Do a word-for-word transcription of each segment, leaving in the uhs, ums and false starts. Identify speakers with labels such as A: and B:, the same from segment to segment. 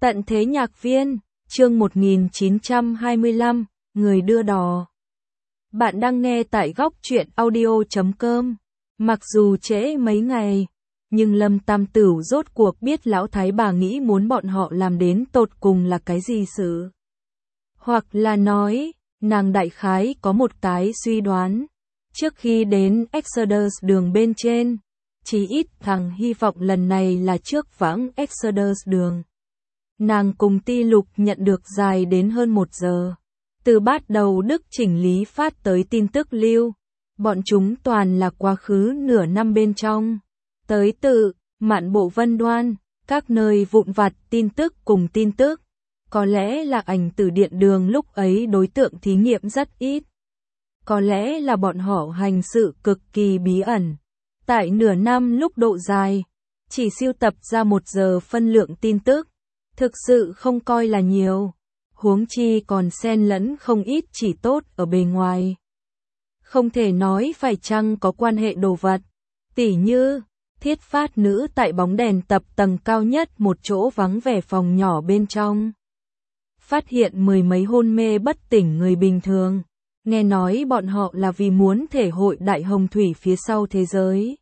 A: Tận thế nhạc viên, chương một nghìn chín trăm hai mươi lăm, người đưa đò. Bạn đang nghe tại góc truyện audio chấm com. Mặc dù trễ mấy ngày, nhưng Lâm Tam Tửu rốt cuộc biết lão thái bà nghĩ muốn bọn họ làm đến tột cùng là cái gì sự. Hoặc là nói, nàng đại khái có một cái suy đoán. Trước khi đến Exodus đường bên trên, chỉ ít thằng hy vọng lần này là trước vãng Exodus đường. Nàng cùng Ti Lục nhận được dài đến hơn một giờ. Từ bắt đầu Đức chỉnh lý phát tới tin tức lưu. Bọn chúng toàn là quá khứ nửa năm bên trong. Tới tự, mạn bộ Vân Đoan, các nơi vụn vặt tin tức cùng tin tức. Có lẽ là ảnh từ điện đường lúc ấy đối tượng thí nghiệm rất ít. Có lẽ là bọn họ hành sự cực kỳ bí ẩn. Tại nửa năm lúc độ dài, chỉ siêu tập ra một giờ phân lượng tin tức. Thực sự không coi là nhiều, huống chi còn xen lẫn không ít chỉ tốt ở bề ngoài. Không thể nói phải chăng có quan hệ đồ vật, tỉ như, thiết phát nữ tại bóng đèn tập tầng cao nhất một chỗ vắng vẻ phòng nhỏ bên trong. Phát hiện mười mấy hôn mê bất tỉnh người bình thường, nghe nói bọn họ là vì muốn thể hội đại hồng thủy phía sau thế giới.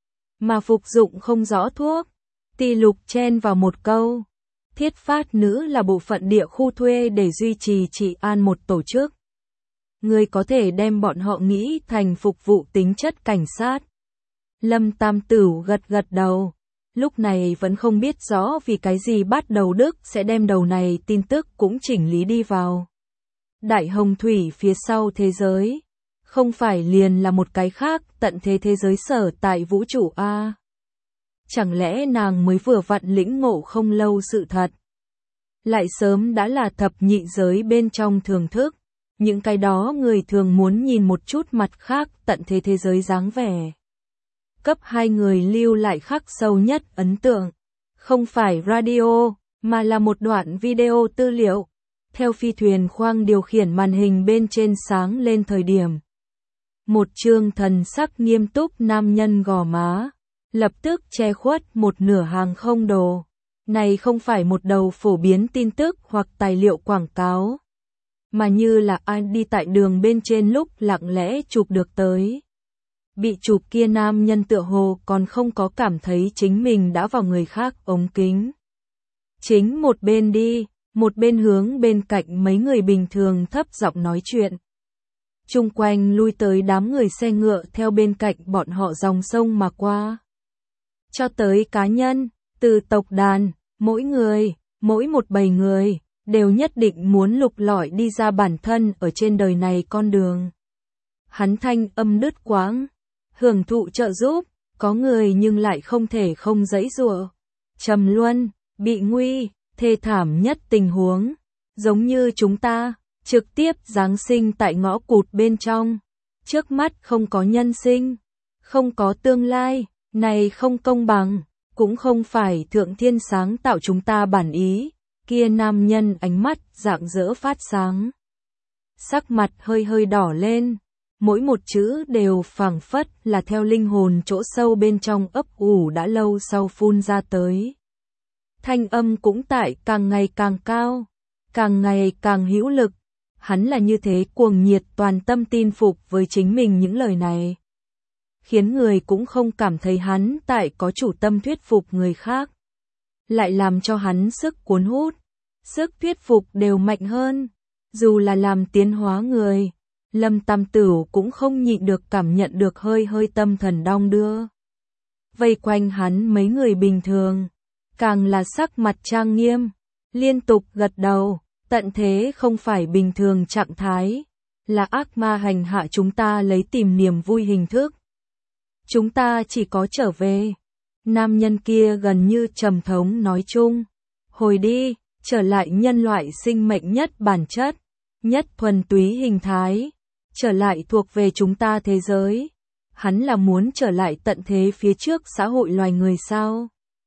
A: Mà phục dụng không rõ thuốc, Ti Lục chen vào một câu. Thiết phát nữ là bộ phận địa khu thuê để duy trì trị an một tổ chức. Người có thể đem bọn họ nghĩ thành phục vụ tính chất cảnh sát. Lâm Tam Tửu gật gật đầu. Lúc này vẫn không biết rõ vì cái gì bắt đầu Đức sẽ đem đầu này tin tức cũng chỉnh lý đi vào. Đại hồng thủy phía sau thế giới. Không phải liền là một cái khác tận thế thế giới sở tại vũ trụ A. Chẳng lẽ nàng mới vừa vặn lĩnh ngộ không lâu sự thật. Lại sớm đã là thập nhị giới bên trong thường thức. Những cái đó người thường muốn nhìn một chút mặt khác tận thế thế giới dáng vẻ. Cấp hai người lưu lại khắc sâu nhất ấn tượng. Không phải radio, mà là một đoạn video tư liệu. Theo phi thuyền khoang điều khiển màn hình bên trên sáng lên thời điểm. Một trương thần sắc nghiêm túc nam nhân gò má. Lập tức che khuất một nửa hàng không đồ. Này không phải một đầu phổ biến tin tức hoặc tài liệu quảng cáo. Mà như là ai đi tại đường bên trên lúc lặng lẽ chụp được tới. Bị chụp kia nam nhân tựa hồ còn không có cảm thấy chính mình đã vào người khác ống kính. Chính một bên đi, một bên hướng bên cạnh mấy người bình thường thấp giọng nói chuyện. Chung quanh lui tới đám người xe ngựa theo bên cạnh bọn họ dòng sông mà qua. Cho tới cá nhân, từ tộc đàn, mỗi người, mỗi một bầy người, đều nhất định muốn lục lọi đi ra bản thân ở trên đời này con đường. Hắn thanh âm đứt quãng, hưởng thụ trợ giúp, có người nhưng lại không thể không giãy giụa. Trầm luân, bị nguy, thê thảm nhất tình huống, giống như chúng ta, trực tiếp giáng sinh tại ngõ cụt bên trong. Trước mắt không có nhân sinh, không có tương lai. Này không công bằng, cũng không phải thượng thiên sáng tạo chúng ta bản ý, kia nam nhân ánh mắt rạng rỡ phát sáng. Sắc mặt hơi hơi đỏ lên, mỗi một chữ đều phảng phất là theo linh hồn chỗ sâu bên trong ấp ủ đã lâu sau phun ra tới. Thanh âm cũng tại càng ngày càng cao, càng ngày càng hữu lực, hắn là như thế cuồng nhiệt toàn tâm tin phục với chính mình những lời này. Khiến người cũng không cảm thấy hắn tại có chủ tâm thuyết phục người khác. Lại làm cho hắn sức cuốn hút, sức thuyết phục đều mạnh hơn. Dù là làm tiến hóa người, Lâm Tam Tửu cũng không nhịn được cảm nhận được hơi hơi tâm thần đong đưa. Vây quanh hắn mấy người bình thường, càng là sắc mặt trang nghiêm, liên tục gật đầu, tận thế không phải bình thường trạng thái, là ác ma hành hạ chúng ta lấy tìm niềm vui hình thức. Chúng ta chỉ có trở về. Nam nhân kia gần như trầm thống nói chung. Hồi đi, trở lại nhân loại sinh mệnh nhất bản chất, nhất thuần túy hình thái. Trở lại thuộc về chúng ta thế giới. Hắn là muốn trở lại tận thế phía trước xã hội loài người sao?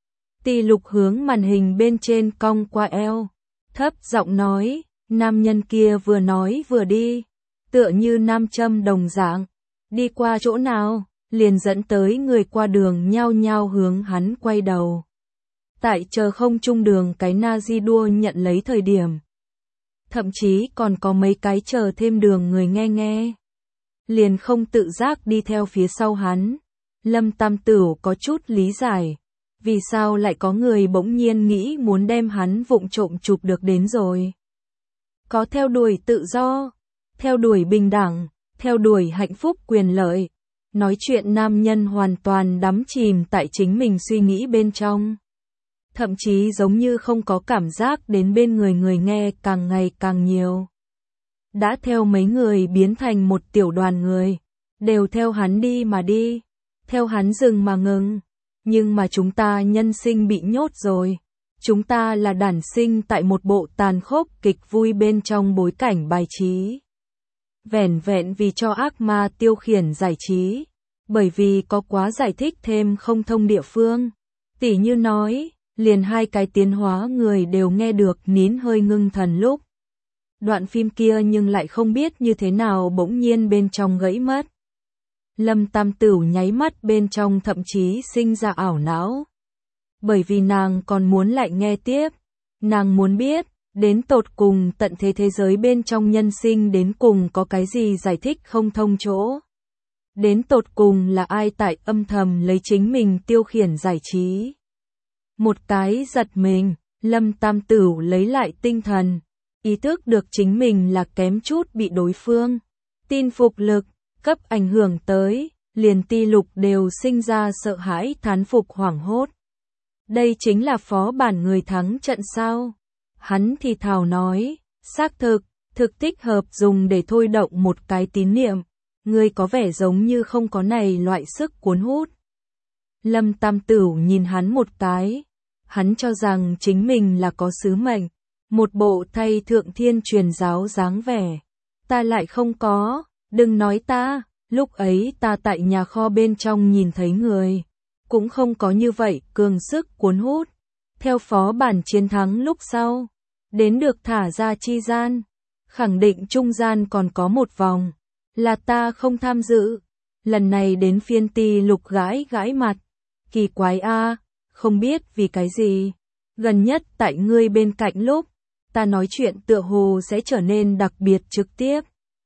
A: Ti Lục hướng màn hình bên trên cong qua eo. Thấp giọng nói, nam nhân kia vừa nói vừa đi. Tựa như nam châm đồng dạng. Đi qua chỗ nào? Liền dẫn tới người qua đường nhao nhao hướng hắn quay đầu. tại chờ không trung đường cái Nazi đua nhận lấy thời điểm. Thậm chí còn có mấy cái chờ thêm đường người nghe nghe. Liền không tự giác đi theo phía sau hắn. Lâm Tam Tửu có chút lý giải. Vì sao lại có người bỗng nhiên nghĩ muốn đem hắn vụng trộm chụp được đến rồi. Có theo đuổi tự do, theo đuổi bình đẳng, theo đuổi hạnh phúc quyền lợi. Nói chuyện nam nhân hoàn toàn đắm chìm tại chính mình suy nghĩ bên trong. Thậm chí giống như không có cảm giác đến bên người người nghe càng ngày càng nhiều. Đã theo mấy người biến thành một tiểu đoàn người, đều theo hắn đi mà đi, theo hắn dừng mà ngừng. Nhưng mà chúng ta nhân sinh bị nhốt rồi. Chúng ta là đản sinh tại một bộ tàn khốc kịch vui bên trong bối cảnh bài trí. Vẻn vẹn vì cho ác ma tiêu khiển giải trí. Bởi vì có quá giải thích thêm không thông địa phương. Tỉ như nói, liền hai cái tiến hóa người đều nghe được nín hơi ngưng thần lúc. Đoạn phim kia nhưng lại không biết như thế nào bỗng nhiên bên trong gãy mất. Lâm Tam Tửu nháy mắt bên trong thậm chí sinh ra ảo não. Bởi vì nàng còn muốn lại nghe tiếp. Nàng muốn biết, đến tột cùng tận thế thế giới bên trong nhân sinh đến cùng có cái gì giải thích không thông chỗ. Đến tột cùng là ai tại âm thầm lấy chính mình tiêu khiển giải trí. Một cái giật mình, Lâm Tam Tửu lấy lại tinh thần. Ý thức được chính mình là kém chút bị đối phương. Tin phục lực, cấp ảnh hưởng tới, liền Ti Lục đều sinh ra sợ hãi thán phục hoảng hốt. Đây chính là phó bản người thắng trận sao? Hắn thì thào nói, xác thực, thực thích hợp dùng để thôi động một cái tín niệm. Ngươi có vẻ giống như không có này loại sức cuốn hút. Lâm Tam Tửu nhìn hắn một cái. Hắn cho rằng chính mình là có sứ mệnh. Một bộ thay thượng thiên truyền giáo dáng vẻ. Ta lại không có, đừng nói ta, lúc ấy ta tại nhà kho bên trong nhìn thấy người. Cũng không có như vậy cường sức cuốn hút. Theo phó bản chiến thắng lúc sau. Đến được thả ra chi gian. Khẳng định trung gian còn có một vòng. Là ta không tham dự. Lần này đến phiên Ti Lục gãi gãi mặt. Kỳ quái a, không biết vì cái gì. Gần nhất tại ngươi bên cạnh lúc. Ta nói chuyện tựa hồ sẽ trở nên đặc biệt trực tiếp.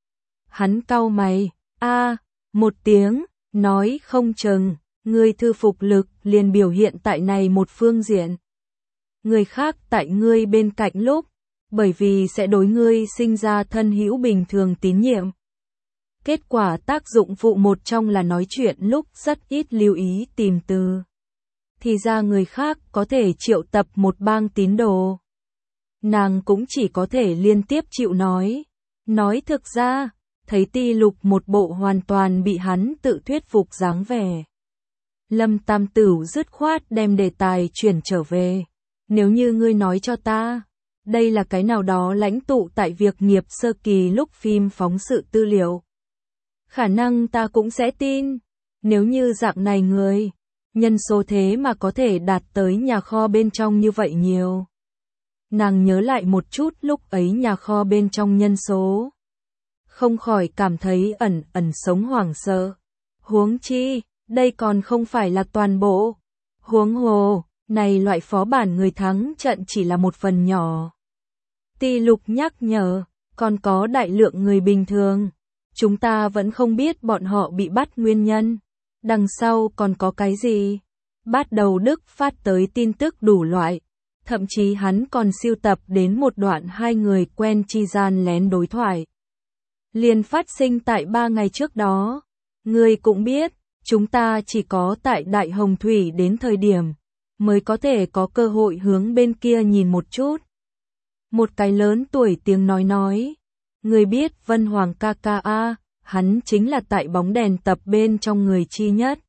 A: Hắn cau mày. A, một tiếng, nói không chừng. Ngươi thư phục lực liền biểu hiện tại này một phương diện. Người khác tại ngươi bên cạnh lúc. Bởi vì sẽ đối ngươi sinh ra thân hữu bình thường tín nhiệm. Kết quả tác dụng phụ một trong là nói chuyện lúc rất ít lưu ý tìm từ. Thì ra người khác có thể triệu tập một bang tín đồ. Nàng cũng chỉ có thể liên tiếp chịu nói. Nói thực ra, thấy Ti Lục một bộ hoàn toàn bị hắn tự thuyết phục dáng vẻ. Lâm Tam Tửu dứt khoát đem đề tài chuyển trở về. Nếu như ngươi nói cho ta, đây là cái nào đó lãnh tụ tại việc nghiệp sơ kỳ lúc phim phóng sự tư liệu. Khả năng ta cũng sẽ tin. Nếu như dạng này người, nhân số thế mà có thể đạt tới nhà kho bên trong như vậy nhiều. Nàng nhớ lại một chút lúc ấy nhà kho bên trong nhân số. Không khỏi cảm thấy ẩn ẩn sống hoảng sợ. Huống chi, đây còn không phải là toàn bộ. Huống hồ, này loại phó bản người thắng trận chỉ là một phần nhỏ. Ti Lục nhắc nhở, còn có đại lượng người bình thường. Chúng ta vẫn không biết bọn họ bị bắt nguyên nhân. Đằng sau còn có cái gì? Bắt đầu Đức phát tới tin tức đủ loại. Thậm chí hắn còn siêu tập đến một đoạn hai người quen chi gian lén đối thoại. Liền phát sinh tại ba ngày trước đó. Ngươi cũng biết, chúng ta chỉ có tại Đại Hồng Thủy đến thời điểm, mới có thể có cơ hội hướng bên kia nhìn một chút. Một cái lớn tuổi tiếng nói nói. Người biết Vân Hoàng ca ca a, hắn chính là tại bóng đèn tập bên trong người chi nhất.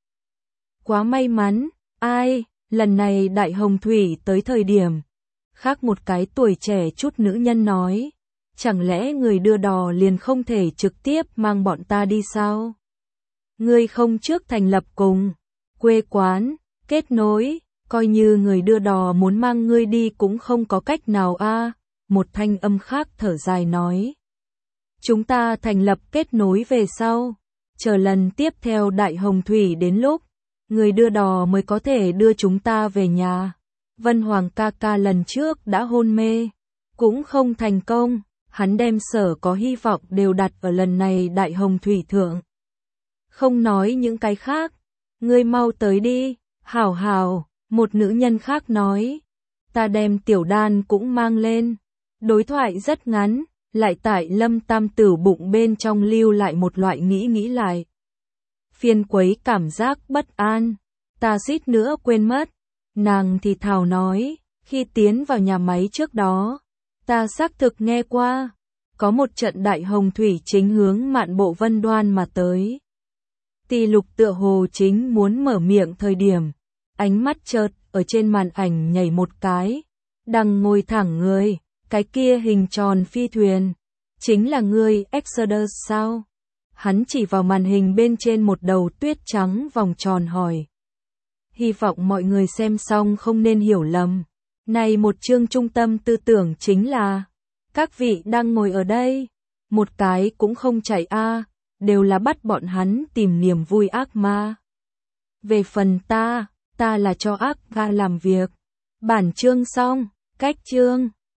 A: Quá may mắn, ai, lần này Đại Hồng Thủy tới thời điểm. Khác một cái tuổi trẻ chút nữ nhân nói. Chẳng lẽ người đưa đò liền không thể trực tiếp mang bọn ta đi sao? Ngươi không trước thành lập cùng, quê quán, kết nối, coi như người đưa đò muốn mang ngươi đi cũng không có cách nào a. Một thanh âm khác thở dài nói. Chúng ta thành lập kết nối về sau, chờ lần tiếp theo Đại Hồng Thủy đến lúc, người đưa đò mới có thể đưa chúng ta về nhà. Vân Hoàng ca ca lần trước đã hôn mê, cũng không thành công, hắn đem sở có hy vọng đều đặt ở lần này đại hồng thủy thượng. Không nói những cái khác, ngươi mau tới đi, hảo hảo, một nữ nhân khác nói, ta đem tiểu đan cũng mang lên. Đối thoại rất ngắn, lại tại Lâm Tam Tử bụng bên trong lưu lại một loại nghĩ nghĩ lại. Phiền quấy cảm giác bất an, ta suýt nữa quên mất. Nàng thì thào nói, khi tiến vào nhà máy trước đó, ta xác thực nghe qua, có một trận đại hồng thủy chính hướng Mạn Bộ Vân Đoan mà tới. Tỷ Lục tựa hồ chính muốn mở miệng thời điểm, ánh mắt chợt ở trên màn ảnh nhảy một cái, đang ngồi thẳng người, cái kia hình tròn phi thuyền, chính là ngươi Exodus sao? Hắn chỉ vào màn hình bên trên một đầu tuyết trắng vòng tròn hỏi. Hy vọng mọi người xem xong không nên hiểu lầm. Này một chương trung tâm tư tưởng chính là, các vị đang ngồi ở đây, một cái cũng không chạy a, đều là bắt bọn hắn tìm niềm vui ác ma. Về phần ta, ta là cho ác ga làm việc. Bản chương xong, cách chương.